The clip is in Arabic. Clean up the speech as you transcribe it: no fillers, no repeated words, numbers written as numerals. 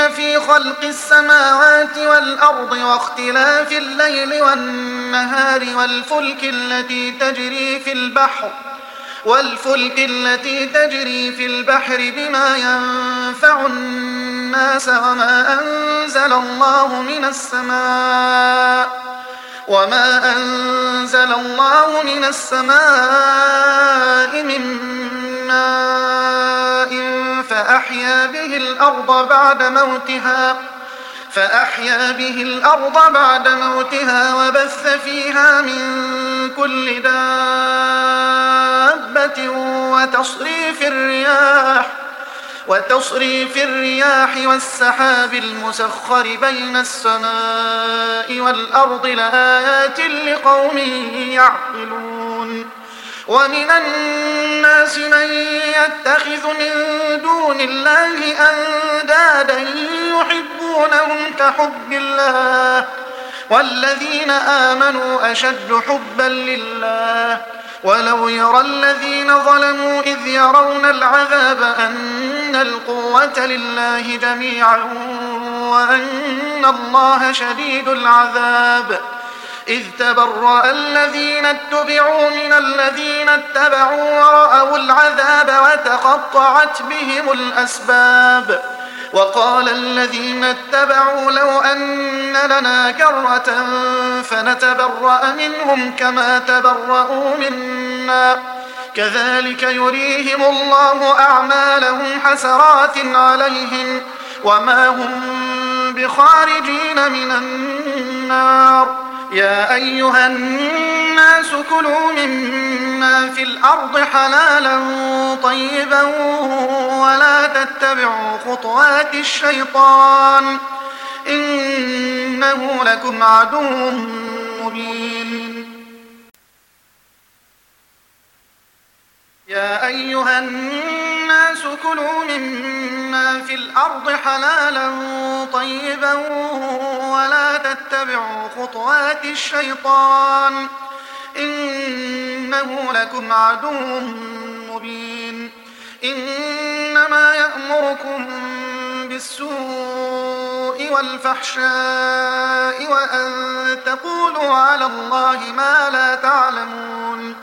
إن في خلق السماوات والأرض واختلاف الليل والنهار والفلك التي تجري في البحر بما ينفع الناس وما أنزل الله من السماء من ماء فأحيا به الأرض بعد موتها وبث فيها من كل دابة وتصريف الرياح والسحاب المسخر بين السماء والأرض لآيات لقوم يعقلون ومن الناس من يتخذ من دون الله أندادا يحبونهم كحب الله والذين آمنوا أشد حبا لله ولو يرى الذين ظلموا إذ يرون العذاب أن القوة لله جميعا وأن الله شديد العذاب إذ تبرأ الذين اتبعوا من الذين اتبعوا ورأوا العذاب وتقطعت بهم الأسباب وقال الذين اتبعوا لو أن لنا كرة فنتبرأ منهم كما تبرأوا منا كذلك يريهم الله أعمالهم حسرات عليهم وما هم بخارجين من النار يا أيها الناس كلوا مما في الأرض حلالا طيبا ولا تتبعوا خطوات الشيطان إنه لكم عدو مبين يا أيها الناس كلوا مما في الأرض حلالا طيبا ولا تتبعوا خطوات الشيطان إنه لكم عدو مبين إنما يأمركم بالسوء والفحشاء وأن تقولوا على الله ما لا تعلمون